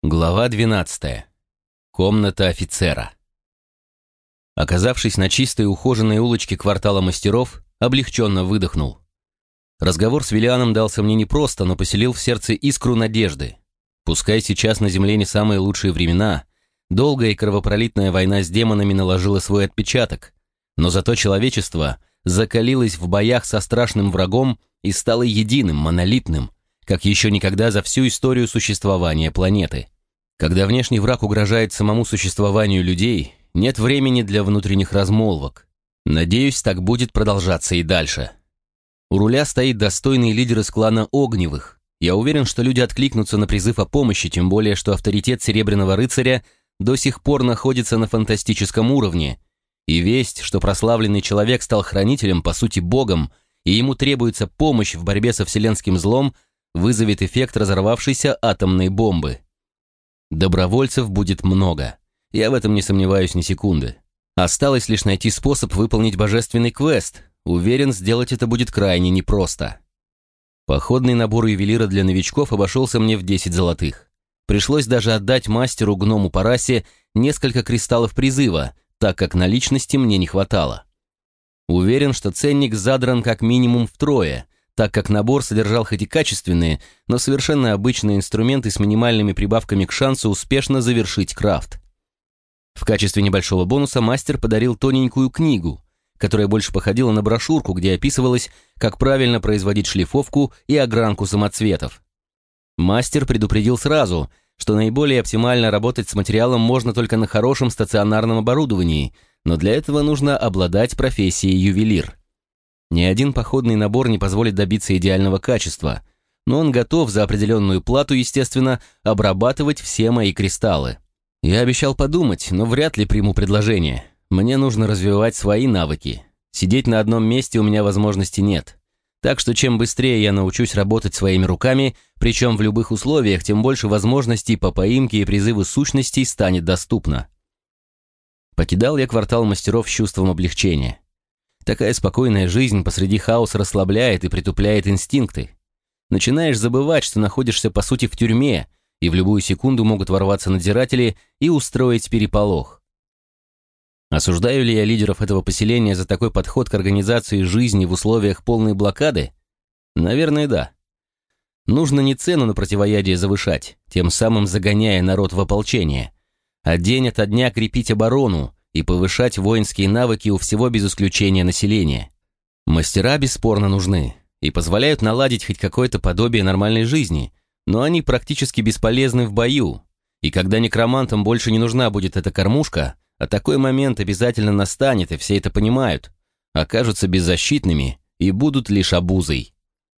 Глава 12. Комната офицера. Оказавшись на чистой ухоженной улочке квартала мастеров, облегченно выдохнул. Разговор с Виллианом дался мне непросто, но поселил в сердце искру надежды. Пускай сейчас на Земле не самые лучшие времена, долгая и кровопролитная война с демонами наложила свой отпечаток, но зато человечество закалилось в боях со страшным врагом и стало единым, монолитным, как еще никогда за всю историю существования планеты. Когда внешний враг угрожает самому существованию людей, нет времени для внутренних размолвок. Надеюсь, так будет продолжаться и дальше. У руля стоит достойный лидер из клана Огневых. Я уверен, что люди откликнутся на призыв о помощи, тем более, что авторитет Серебряного Рыцаря до сих пор находится на фантастическом уровне. И весть, что прославленный человек стал хранителем, по сути богом, и ему требуется помощь в борьбе со вселенским злом, вызовет эффект разорвавшейся атомной бомбы. Добровольцев будет много. Я в этом не сомневаюсь ни секунды. Осталось лишь найти способ выполнить божественный квест. Уверен, сделать это будет крайне непросто. Походный набор ювелира для новичков обошелся мне в 10 золотых. Пришлось даже отдать мастеру-гному по расе несколько кристаллов призыва, так как наличности мне не хватало. Уверен, что ценник задран как минимум втрое, так как набор содержал хоть и качественные, но совершенно обычные инструменты с минимальными прибавками к шансу успешно завершить крафт. В качестве небольшого бонуса мастер подарил тоненькую книгу, которая больше походила на брошюрку, где описывалось, как правильно производить шлифовку и огранку самоцветов. Мастер предупредил сразу, что наиболее оптимально работать с материалом можно только на хорошем стационарном оборудовании, но для этого нужно обладать профессией ювелир. Ни один походный набор не позволит добиться идеального качества, но он готов за определенную плату, естественно, обрабатывать все мои кристаллы. Я обещал подумать, но вряд ли приму предложение. Мне нужно развивать свои навыки. Сидеть на одном месте у меня возможности нет. Так что чем быстрее я научусь работать своими руками, причем в любых условиях, тем больше возможностей по поимке и призыву сущностей станет доступно. Покидал я квартал мастеров с чувством облегчения. Такая спокойная жизнь посреди хаоса расслабляет и притупляет инстинкты. Начинаешь забывать, что находишься по сути в тюрьме, и в любую секунду могут ворваться надзиратели и устроить переполох. Осуждаю ли я лидеров этого поселения за такой подход к организации жизни в условиях полной блокады? Наверное, да. Нужно не цену на противоядие завышать, тем самым загоняя народ в ополчение, а день ото дня крепить оборону и повышать воинские навыки у всего без исключения населения. Мастера бесспорно нужны и позволяют наладить хоть какое-то подобие нормальной жизни, но они практически бесполезны в бою, и когда некромантам больше не нужна будет эта кормушка, а такой момент обязательно настанет, и все это понимают, окажутся беззащитными и будут лишь обузой.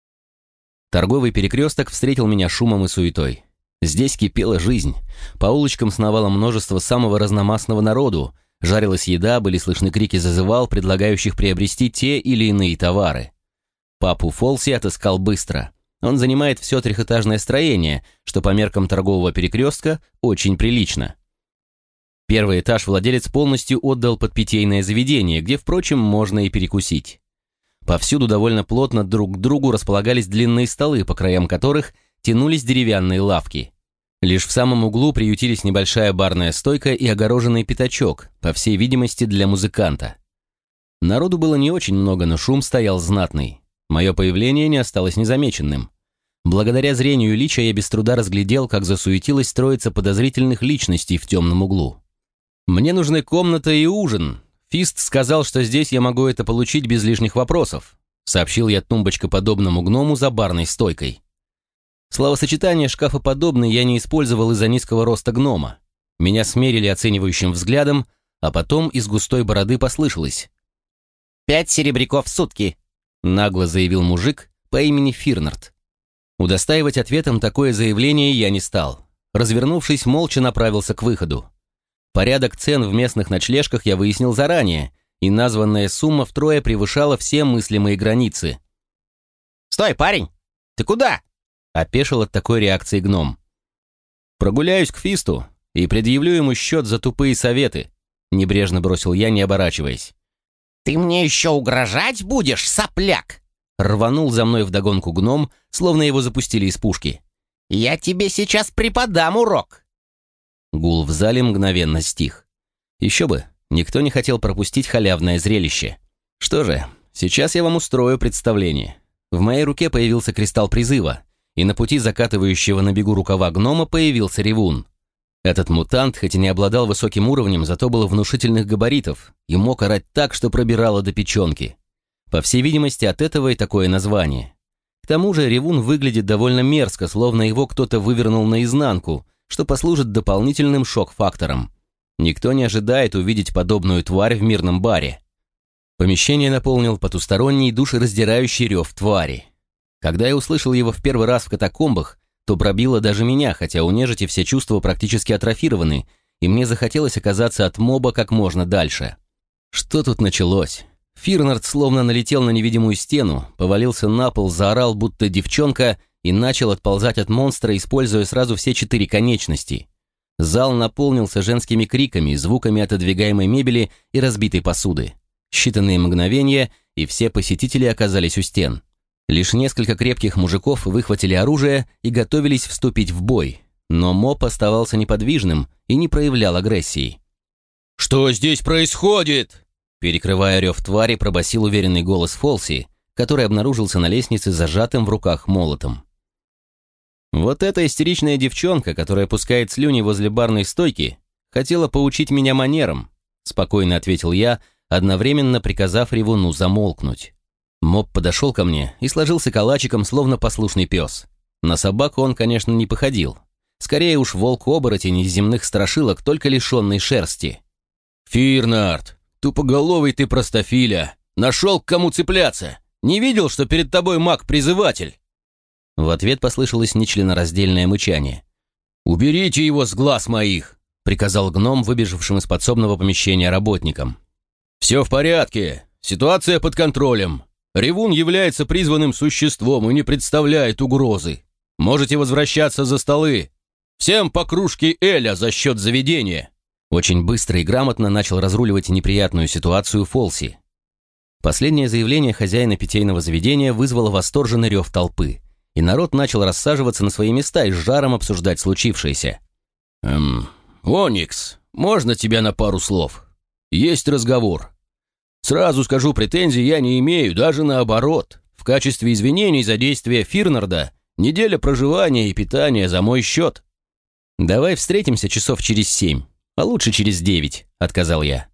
Торговый перекресток встретил меня шумом и суетой. Здесь кипела жизнь, по улочкам сновало множество самого разномастного народу, жарилась еда, были слышны крики зазывал, предлагающих приобрести те или иные товары. Папу Фолси отыскал быстро. Он занимает все трехэтажное строение, что по меркам торгового перекрестка очень прилично. Первый этаж владелец полностью отдал под питейное заведение, где, впрочем, можно и перекусить. Повсюду довольно плотно друг к другу располагались длинные столы, по краям которых тянулись деревянные лавки. Лишь в самом углу приютились небольшая барная стойка и огороженный пятачок, по всей видимости, для музыканта. Народу было не очень много, но шум стоял знатный. Мое появление не осталось незамеченным. Благодаря зрению лича я без труда разглядел, как засуетилась троица подозрительных личностей в темном углу. «Мне нужны комната и ужин. Фист сказал, что здесь я могу это получить без лишних вопросов», сообщил я тумбочкоподобному гному за барной стойкой. Словосочетание «шкафоподобный» я не использовал из-за низкого роста гнома. Меня смерили оценивающим взглядом, а потом из густой бороды послышалось: 5 серебряков в сутки», нагло заявил мужик по имени Фирнард. Удостаивать ответом такое заявление я не стал. Развернувшись, молча направился к выходу. Порядок цен в местных ночлежках я выяснил заранее, и названная сумма втрое превышала все мыслимые границы. «Стой, парень! Ты куда?» — опешил от такой реакции гном. «Прогуляюсь к Фисту и предъявлю ему счет за тупые советы», — небрежно бросил я, не оборачиваясь. «Ты мне еще угрожать будешь, сопляк?» Рванул за мной вдогонку гном, словно его запустили из пушки. «Я тебе сейчас преподам урок. Гул в зале мгновенно стих. Еще бы, никто не хотел пропустить халявное зрелище. Что же, сейчас я вам устрою представление. В моей руке появился кристалл призыва, и на пути закатывающего на бегу рукава гнома появился ревун. Этот мутант, хоть и не обладал высоким уровнем, зато был внушительных габаритов и мог орать так, что пробирало до печенки. По всей видимости, от этого и такое название. К тому же ревун выглядит довольно мерзко, словно его кто-то вывернул наизнанку, что послужит дополнительным шок-фактором. Никто не ожидает увидеть подобную тварь в мирном баре. Помещение наполнил потусторонний душераздирающий рев твари. Когда я услышал его в первый раз в катакомбах, то пробило даже меня, хотя у нежити все чувства практически атрофированы, и мне захотелось оказаться от моба как можно дальше. Что тут началось? Фирнард словно налетел на невидимую стену, повалился на пол, заорал, будто девчонка, и начал отползать от монстра, используя сразу все 4 конечности. Зал наполнился женскими криками, звуками отодвигаемой мебели и разбитой посуды. Считанные мгновения, и все посетители оказались у стен. Лишь несколько крепких мужиков выхватили оружие и готовились вступить в бой, но моб оставался неподвижным и не проявлял агрессии. «Что здесь происходит?» Перекрывая рев твари, пробасил уверенный голос Фолси, который обнаружился на лестнице зажатым в руках молотом. Вот эта истеричная девчонка, которая пускает слюни возле барной стойки, хотела поучить меня манерам, спокойно ответил я, одновременно приказав ревуну замолкнуть. Моб подошел ко мне и сложился калачиком, словно послушный пес. На собаку он, конечно, не походил. Скорее уж волк-оборотень из земных страшилок, только лишенный шерсти. «Фирнард, тупоголовый ты простофиля! Нашел, к кому цепляться! Не видел, что перед тобой маг-призыватель?» В ответ послышалось нечленораздельное мычание. «Уберите его с глаз моих!» — приказал гном, выбежавшим из подсобного помещения работникам. «Все в порядке, ситуация под контролем. Ревун является призванным существом и не представляет угрозы. Можете возвращаться за столы. Всем по кружке эля за счет заведения». Очень быстро и грамотно начал разруливать неприятную ситуацию Фолси. Последнее заявление хозяина питейного заведения вызвало восторженный рев толпы, и народ начал рассаживаться на свои места и с жаром обсуждать случившееся. «Оникс, можно тебя на пару слов? Есть разговор. Сразу скажу, претензий я не имею, даже наоборот. В качестве извинений за действия Фирнарда неделя проживания и питания за мой счет». «Давай встретимся часов через 7, а лучше через 9», — отказал я.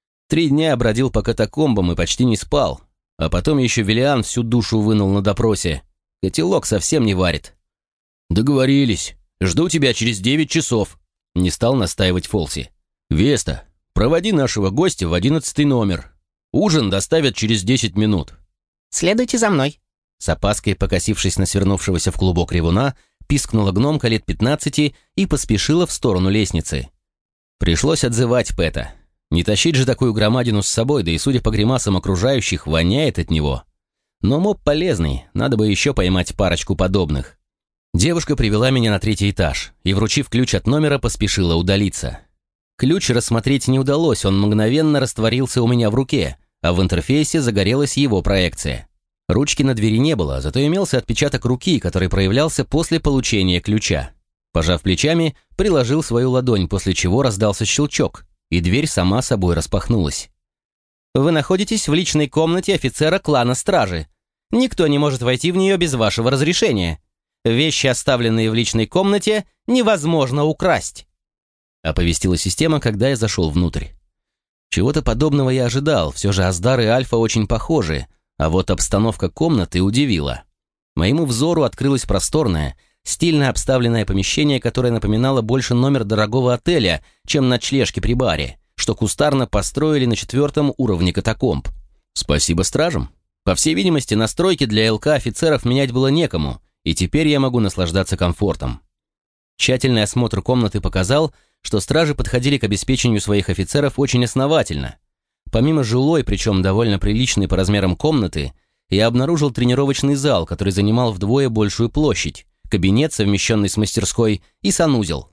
3 дня бродил по катакомбам и почти не спал, а потом еще Велиан всю душу вынул на допросе. Котелок совсем не варит. «Договорились. Жду тебя через 9 часов», — не стал настаивать Фолси. «Веста, проводи нашего гостя в 11 номер. Ужин доставят через 10 минут». «Следуйте за мной». С опаской, покосившись на свернувшегося в клубок ревуна, пискнула гномка лет 15 и поспешила в сторону лестницы. Пришлось отзывать Пэта. Не тащить же такую громадину с собой, да и, судя по гримасам окружающих, воняет от него. Но моб полезный, надо бы еще поймать парочку подобных. Девушка привела меня на 3-й этаж и, вручив ключ от номера, поспешила удалиться. Ключ рассмотреть не удалось, он мгновенно растворился у меня в руке, а в интерфейсе загорелась его проекция. Ручки на двери не было, зато имелся отпечаток руки, который проявлялся после получения ключа. Пожав плечами, приложил свою ладонь, после чего раздался щелчок, и дверь сама собой распахнулась. «Вы находитесь в личной комнате офицера клана Стражи. Никто не может войти в нее без вашего разрешения. Вещи, оставленные в личной комнате, невозможно украсть», — оповестила система, когда я зашел внутрь. Чего-то подобного я ожидал, все же Аздар и Альфа очень похожи, а вот обстановка комнаты удивила. Моему взору открылось просторное, стильно обставленное помещение, которое напоминало больше номер дорогого отеля, чем ночлежки при баре, что кустарно построили на 4-м уровне катакомб. Спасибо стражам. По всей видимости, настройки для ЛК офицеров менять было некому, и теперь я могу наслаждаться комфортом. Тщательный осмотр комнаты показал, что стражи подходили к обеспечению своих офицеров очень основательно. Помимо жилой, причем довольно приличной по размерам комнаты, я обнаружил тренировочный зал, который занимал вдвое большую площадь, кабинет, совмещенный с мастерской, и санузел.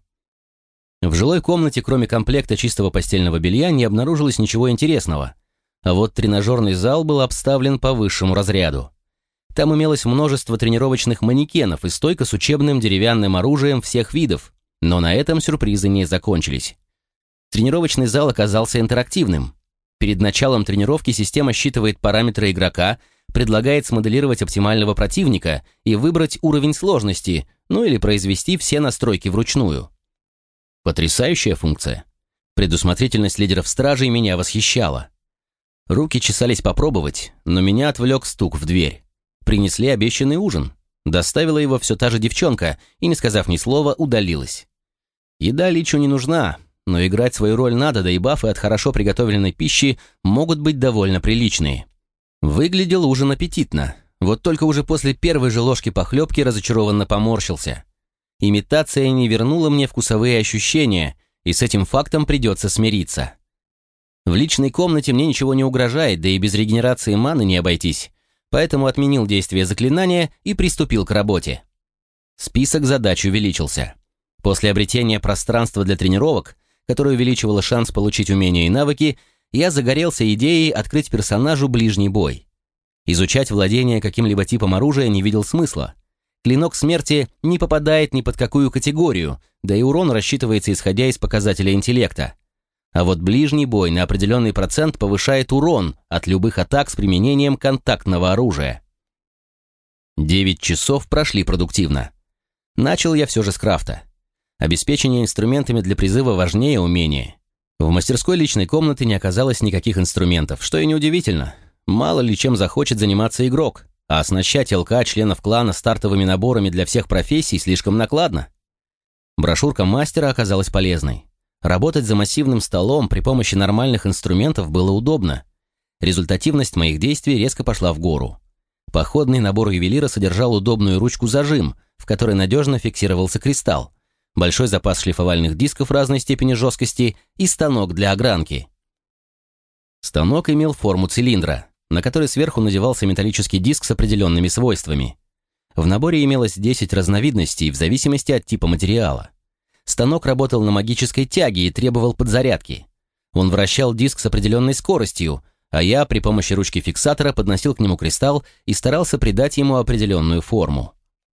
В жилой комнате, кроме комплекта чистого постельного белья, не обнаружилось ничего интересного. А вот тренажерный зал был обставлен по высшему разряду. Там имелось множество тренировочных манекенов и стойка с учебным деревянным оружием всех видов. Но на этом сюрпризы не закончились. Тренировочный зал оказался интерактивным. Перед началом тренировки система считывает параметры игрока, предлагает смоделировать оптимального противника и выбрать уровень сложности, ну или произвести все настройки вручную. Потрясающая функция. Предусмотрительность лидеров стражей меня восхищала. Руки чесались попробовать, но меня отвлек стук в дверь. Принесли обещанный ужин. Доставила его все та же девчонка и, не сказав ни слова, удалилась. Еда Личу не нужна, но играть свою роль надо, да и бафы от хорошо приготовленной пищи могут быть довольно приличные. Выглядел ужин аппетитно, вот только уже после первой же ложки похлебки разочарованно поморщился. Имитация не вернула мне вкусовые ощущения, и с этим фактом придется смириться. В личной комнате мне ничего не угрожает, да и без регенерации маны не обойтись, поэтому отменил действие заклинания и приступил к работе. Список задач увеличился. После обретения пространства для тренировок, которое увеличивало шанс получить умения и навыки, я загорелся идеей открыть персонажу ближний бой. Изучать владение каким-либо типом оружия не видел смысла. Клинок смерти не попадает ни под какую категорию, да и урон рассчитывается исходя из показателя интеллекта. А вот ближний бой на определенный процент повышает урон от любых атак с применением контактного оружия. 9 часов прошли продуктивно. Начал я все же с крафта. Обеспечение инструментами для призыва важнее умения. В мастерской личной комнаты не оказалось никаких инструментов, что и неудивительно. Мало ли чем захочет заниматься игрок, а оснащать ЛК членов клана стартовыми наборами для всех профессий слишком накладно. Брошюрка мастера оказалась полезной. Работать за массивным столом при помощи нормальных инструментов было удобно. Результативность моих действий резко пошла в гору. Походный набор ювелира содержал удобную ручку-зажим, в которой надежно фиксировался кристалл, большой запас шлифовальных дисков разной степени жесткости и станок для огранки. Станок имел форму цилиндра, на который сверху надевался металлический диск с определенными свойствами. В наборе имелось 10 разновидностей в зависимости от типа материала. Станок работал на магической тяге и требовал подзарядки. Он вращал диск с определенной скоростью, а я при помощи ручки фиксатора подносил к нему кристалл и старался придать ему определенную форму.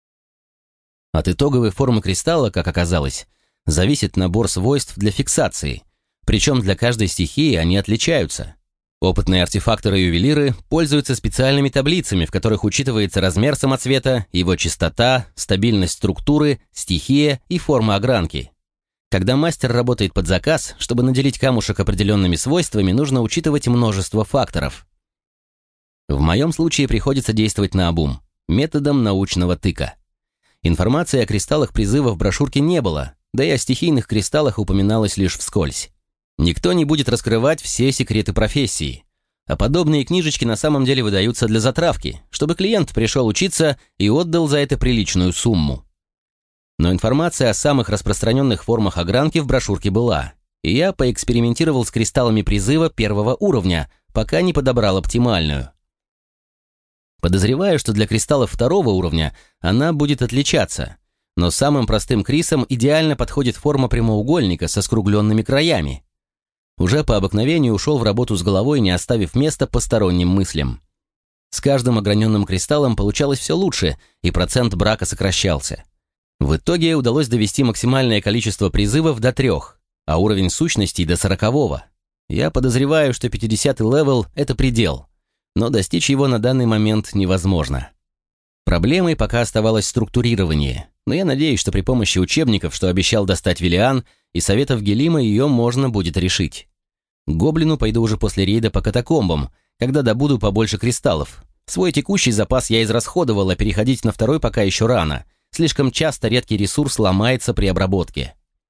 От итоговой формы кристалла, как оказалось, зависит набор свойств для фиксации, причем для каждой стихии они отличаются. Опытные артефакторы и ювелиры пользуются специальными таблицами, в которых учитывается размер самоцвета, его частота, стабильность структуры, стихия и форма огранки. Когда мастер работает под заказ, чтобы наделить камушек определенными свойствами, нужно учитывать множество факторов. В моем случае приходится действовать наобум, методом научного тыка. Информации о кристаллах призыва в брошюрке не было, да и о стихийных кристаллах упоминалось лишь вскользь. Никто не будет раскрывать все секреты профессии, а подобные книжечки на самом деле выдаются для затравки, чтобы клиент пришел учиться и отдал за это приличную сумму. Но информация о самых распространенных формах огранки в брошюрке была, и я поэкспериментировал с кристаллами призыва первого уровня, пока не подобрал оптимальную. Подозреваю, что для кристаллов второго уровня она будет отличаться, но самым простым крисам идеально подходит форма прямоугольника со скругленными краями. Уже по обыкновению ушел в работу с головой, не оставив места посторонним мыслям. С каждым ограненным кристаллом получалось все лучше, и процент брака сокращался. В итоге удалось довести максимальное количество призывов до 3, а уровень сущностей до 40-го. Я подозреваю, что 50-й левел — это предел, но достичь его на данный момент невозможно. Проблемой пока оставалось структурирование, но я надеюсь, что при помощи учебников, что обещал достать Виллиан, и советов Гелима ее можно будет решить. К гоблину пойду уже после рейда по катакомбам, когда добуду побольше кристаллов. Свой текущий запас я израсходовал, а переходить на второй пока еще рано. Слишком часто редкий ресурс ломается при обработке.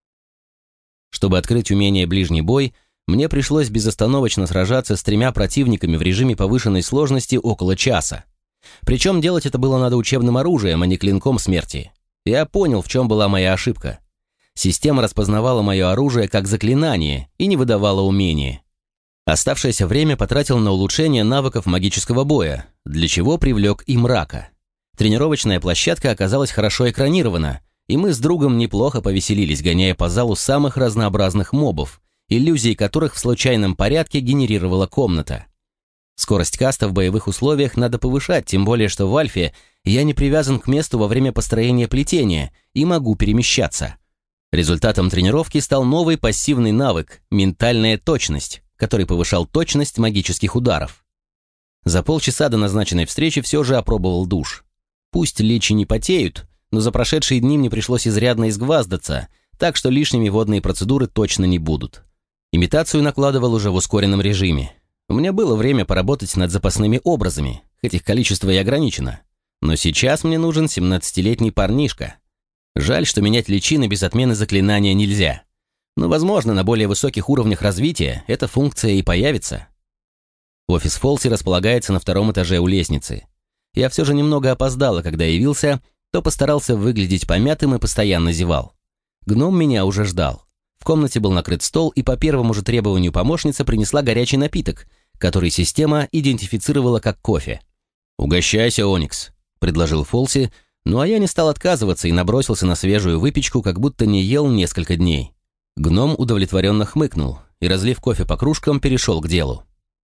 Чтобы открыть умение ближний бой, мне пришлось безостановочно сражаться с 3 противниками в режиме повышенной сложности около часа. Причем делать это было надо учебным оружием, а не клинком смерти. Я понял, в чем была моя ошибка. Система распознавала мое оружие как заклинание и не выдавала умения. Оставшееся время потратил на улучшение навыков магического боя, для чего привлек и мрака. Тренировочная площадка оказалась хорошо экранирована, и мы с другом неплохо повеселились, гоняя по залу самых разнообразных мобов, иллюзии которых в случайном порядке генерировала комната. Скорость каста в боевых условиях надо повышать, тем более что в альфе я не привязан к месту во время построения плетения и могу перемещаться. Результатом тренировки стал новый пассивный навык – ментальная точность, который повышал точность магических ударов. За полчаса до назначенной встречи все же опробовал душ. Пусть личи не потеют, но за прошедшие дни мне пришлось изрядно изгваздаться, так что лишними водные процедуры точно не будут. Имитацию накладывал уже в ускоренном режиме. У меня было время поработать над запасными образами, хоть их количество и ограничено. Но сейчас мне нужен 17-летний парнишка. Жаль, что менять личины без отмены заклинания нельзя. Но, возможно, на более высоких уровнях развития эта функция и появится. Офис Фолси располагается на 2-м этаже у лестницы. Я все же немного опоздал, а когда явился, то постарался выглядеть помятым и постоянно зевал. Гном меня уже ждал. В комнате был накрыт стол, и по первому же требованию помощница принесла горячий напиток, который система идентифицировала как кофе. «Угощайся, Оникс», — предложил Фолси, ну а я не стал отказываться и набросился на свежую выпечку, как будто не ел несколько дней. Гном удовлетворенно хмыкнул и, разлив кофе по кружкам, перешел к делу.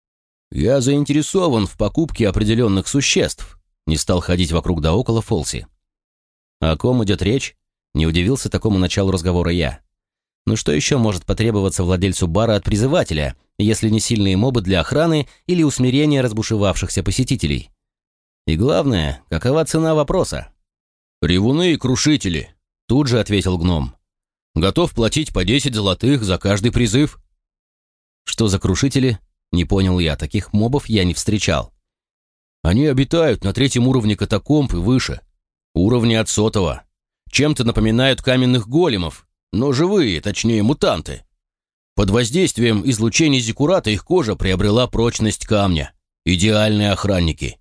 «Я заинтересован в покупке определенных существ», — не стал ходить вокруг да около Фолси. «О ком идет речь?» — не удивился такому началу разговора я. «Ну что еще может потребоваться владельцу бара от призывателя, если не сильные мобы для охраны или усмирения разбушевавшихся посетителей? И главное, какова цена вопроса?» «Ревуны и крушители», — тут же ответил гном. «Готов платить по 10 золотых за каждый призыв». «Что за крушители?» — не понял я, таких мобов я не встречал. «Они обитают на 3-м уровне катакомб и выше. Уровни от 100-го. Чем-то напоминают каменных големов, но живые, точнее мутанты. Под воздействием излучений зиккурата их кожа приобрела прочность камня. Идеальные охранники».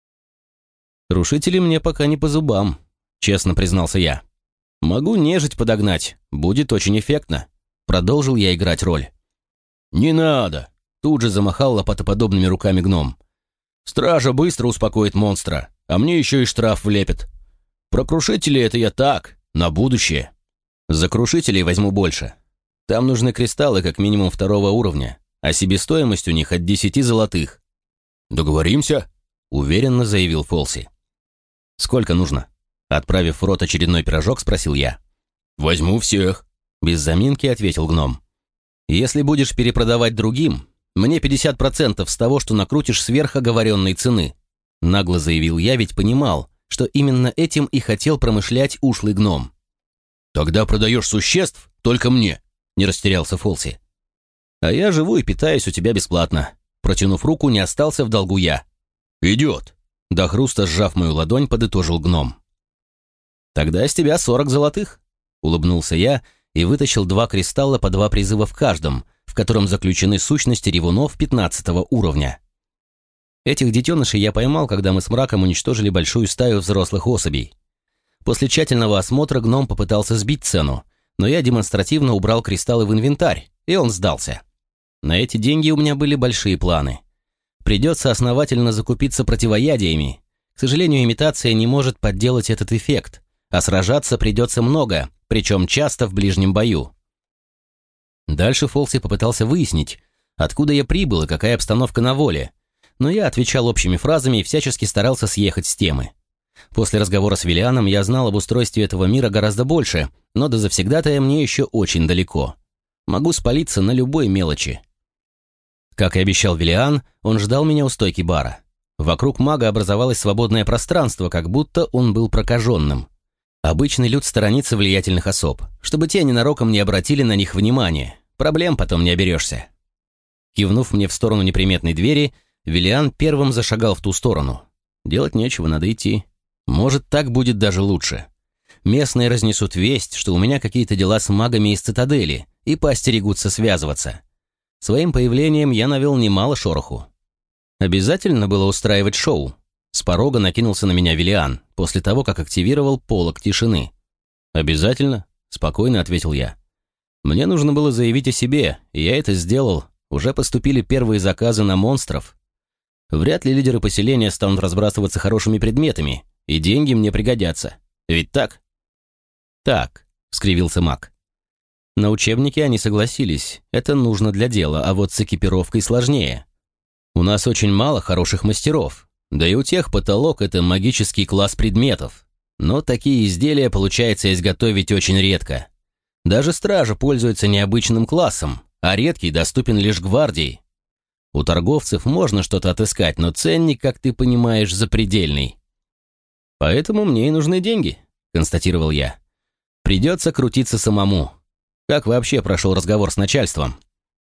«Крушители мне пока не по зубам», — честно признался я. «Могу нежить подогнать, будет очень эффектно». Продолжил я играть роль. «Не надо», — тут же замахал лопатоподобными руками гном. «Стража быстро успокоит монстра, а мне еще и штраф влепит. Про крушители это я так, на будущее. За крушителей возьму больше. Там нужны кристаллы как минимум 2-го уровня, а себестоимость у них от 10 золотых». «Договоримся?» — уверенно заявил Фолси. «Сколько нужно?» Отправив в рот очередной пирожок, спросил я. «Возьму всех», — без заминки ответил гном. «Если будешь перепродавать другим, мне 50% с того, что накрутишь сверх оговоренной цены», — нагло заявил я, ведь понимал, что именно этим и хотел промышлять ушлый гном. «Тогда продаешь существ только мне», — не растерялся Фолси. «А я живу и питаюсь у тебя бесплатно», — протянув руку, не остался в долгу я. «Идет», — до хруста сжав мою ладонь, подытожил гном. «Тогда с тебя 40 золотых», — улыбнулся я и вытащил 2 кристалла по 2 призыва в каждом, в котором заключены сущности ревунов 15-го уровня. Этих детенышей я поймал, когда мы с мраком уничтожили большую стаю взрослых особей. После тщательного осмотра гном попытался сбить цену, но я демонстративно убрал кристаллы в инвентарь, и он сдался. На эти деньги у меня были большие планы. Придется основательно закупиться противоядиями. К сожалению, имитация не может подделать этот эффект, а сражаться придется много, причем часто в ближнем бою. Дальше Фолси попытался выяснить, откуда я прибыл и какая обстановка на воле, но я отвечал общими фразами и всячески старался съехать с темы. После разговора с Виллианом я знал об устройстве этого мира гораздо больше, но до завсегдатая мне еще очень далеко. Могу спалиться на любой мелочи. Как и обещал Виллиан, он ждал меня у стойки бара. Вокруг мага образовалось свободное пространство, как будто он был прокаженным. Обычный люд сторонится влиятельных особ, чтобы те ненароком не обратили на них внимания. Проблем потом не оберешься. Кивнув мне в сторону неприметной двери, Виллиан первым зашагал в ту сторону. Делать нечего, надо идти. Может, так будет даже лучше. Местные разнесут весть, что у меня какие-то дела с магами из цитадели, и поостерегутся связываться. Своим появлением я навел немало шороху. Обязательно было устраивать шоу. С порога накинулся на меня Виллиан, после того, как активировал полог тишины. «Обязательно?» — спокойно ответил я. «Мне нужно было заявить о себе, и я это сделал. Уже поступили первые заказы на монстров. Вряд ли лидеры поселения станут разбрасываться хорошими предметами, и деньги мне пригодятся. Ведь так?» «Так», — скривился маг. На учебники они согласились, это нужно для дела, а вот с экипировкой сложнее. У нас очень мало хороших мастеров, да и у тех потолок — это магический класс предметов. Но такие изделия получается изготовить очень редко. Даже стража пользуется необычным классом, а редкий доступен лишь гвардии. У торговцев можно что-то отыскать, но ценник, как ты понимаешь, запредельный. Поэтому мне и нужны деньги, констатировал я. Придется крутиться самому. Как вообще прошел разговор с начальством?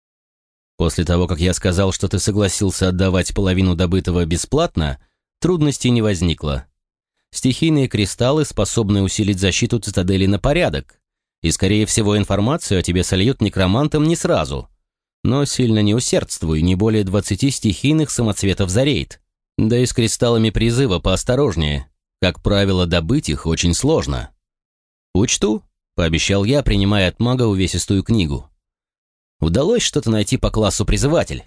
После того, как я сказал, что ты согласился отдавать половину добытого бесплатно, трудностей не возникло. Стихийные кристаллы способны усилить защиту цитадели на порядок, и, скорее всего, информацию о тебе сольют некромантам не сразу. Но сильно не усердствуй, не более 20 стихийных самоцветов за рейд. Да и с кристаллами призыва поосторожнее. Как правило, добыть их очень сложно. «Учту», — пообещал я, принимая от мага увесистую книгу. «Удалось что-то найти по классу призыватель?»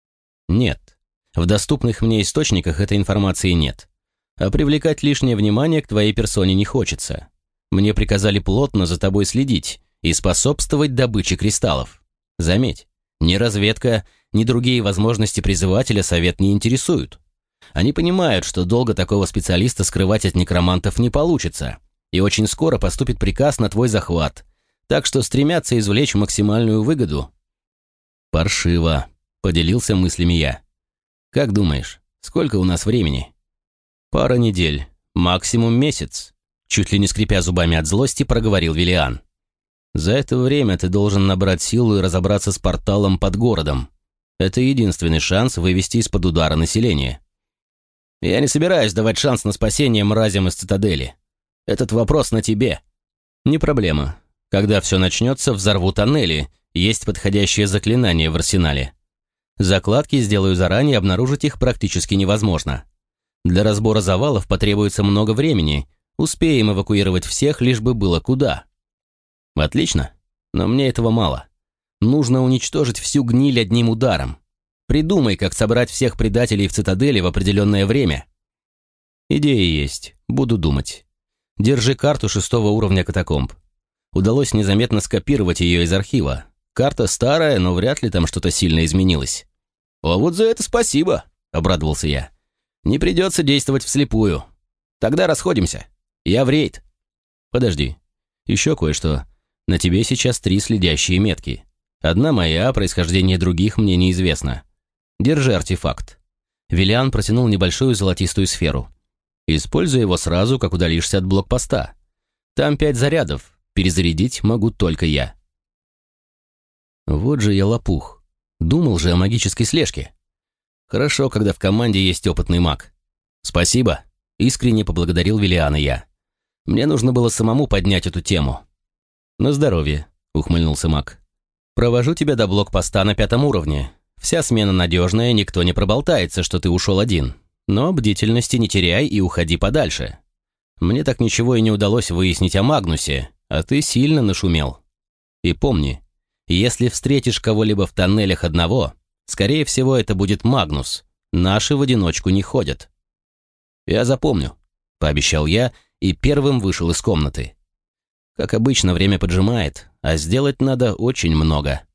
«Нет. В доступных мне источниках этой информации нет. А привлекать лишнее внимание к твоей персоне не хочется. Мне приказали плотно за тобой следить и способствовать добыче кристаллов. Заметь, ни разведка, ни другие возможности призывателя совет не интересуют. Они понимают, что долго такого специалиста скрывать от некромантов не получится, и очень скоро поступит приказ на твой захват, так что стремятся извлечь максимальную выгоду». «Паршиво», — поделился мыслями я. «Как думаешь, сколько у нас времени?» «Пара недель, максимум месяц», — чуть ли не скрипя зубами от злости, проговорил Виллиан. «За это время ты должен набрать силу и разобраться с порталом под городом. Это единственный шанс вывести из-под удара население». «Я не собираюсь давать шанс на спасение мразям из цитадели. Этот вопрос на тебе». «Не проблема. Когда все начнется, взорву тоннели, есть подходящее заклинание в арсенале. Закладки сделаю заранее, обнаружить их практически невозможно. Для разбора завалов потребуется много времени, успеем эвакуировать всех, лишь бы было куда». «Отлично, но мне этого мало. Нужно уничтожить всю гниль одним ударом. Придумай, как собрать всех предателей в цитадели в определенное время». «Идеи есть, буду думать. Держи карту 6-го уровня катакомб. Удалось незаметно скопировать ее из архива. Карта старая, но вряд ли там что-то сильно изменилось». «А вот за это спасибо», — обрадовался я. «Не придется действовать вслепую. Тогда расходимся. Я в рейд». «Подожди. Еще кое-что. На тебе сейчас 3 следящие метки. Одна моя, а происхождение других мне неизвестно. Держи артефакт». Виллиан протянул небольшую золотистую сферу. «Используй его сразу, как удалишься от блокпоста. Там 5 зарядов. Перезарядить могу только я». Вот же я лопух. Думал же о магической слежке. Хорошо, когда в команде есть опытный маг. «Спасибо», — искренне поблагодарил Виллиана я. «Мне нужно было самому поднять эту тему». «На здоровье», — ухмыльнулся маг. «Провожу тебя до блокпоста на 5-м уровне. Вся смена надежная, никто не проболтается, что ты ушел один. Но бдительности не теряй и уходи подальше. Мне так ничего и не удалось выяснить о Магнусе, а ты сильно нашумел. И помни, если встретишь кого-либо в тоннелях одного, скорее всего, это будет Магнус. Наши в одиночку не ходят». «Я запомню», — пообещал я и первым вышел из комнаты. Как обычно, время поджимает, а сделать надо очень много.